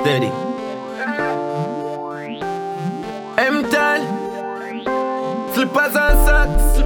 Steady. M-Town, slippers and socks.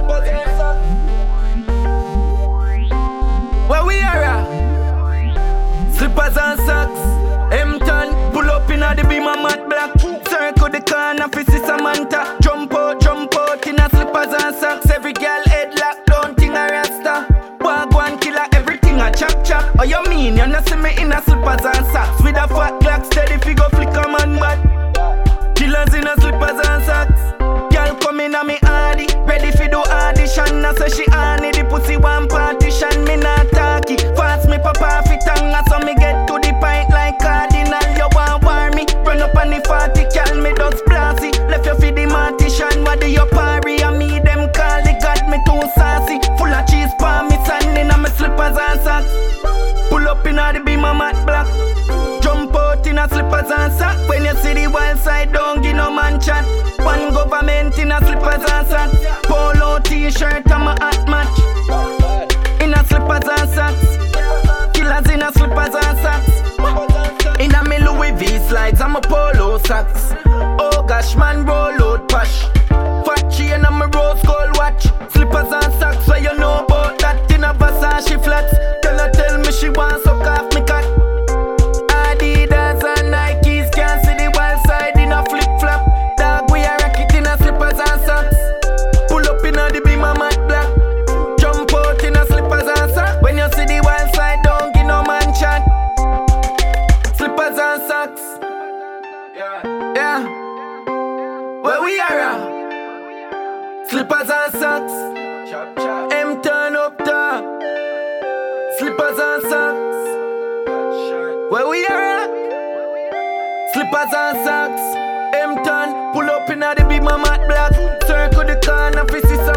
Where we are at? Slippers and socks. M-Town, pull up in a the beam and matte black. Circle the corner for Samantha. Jump out in a slippers and socks. Every girl head lock, don't think a rasta. One killer, everything a chop. Oh, you mean you not see me in a slippers and socks? With a fat clock, steady figure flicker man bad. Killers in a slippers and socks. Girl come in a me hardy, ready fi do audition. I say she honey, the pussy one partition. Me not talky, fast me papa fi tanga. So me get to the pint like cardinal. You want war me, run up on the 40 cal. Me dust blasty, left you fi the mortician. What do you parry? And me them call the god, me too saucy. Full of cheese palm, me standing on me slippers and socks. Pull up in a the beam a matte black. Jump out in a slippers and socks. When you see the wild side, don't give no man chat. One government in a slippers and socks. Polo t-shirt and my hat match. In a slippers and socks. Killers in a slippers and socks. In a me Louis V slides and my polo socks. Oh gosh man, roll out pash. Fat chain and my rose gold watch. Slippers and socks, so you know about that. In a Versace flats. Tell me she wants suck off me cat. Adidas and Nikes, can't see the wild side in a flip flop. Dog, we are rock it in a slippers and socks. Pull up in a the beam a matte black. Jump out in a slippers and socks. When you see the wild side, don't give no man chat. Slippers and socks. Yeah. Where we are at? Slippers and socks. M-Town up top. Slippers and socks. Where we are at? Slippers and socks. M-Town, pull up in a the beam a matte black. Circle the corner for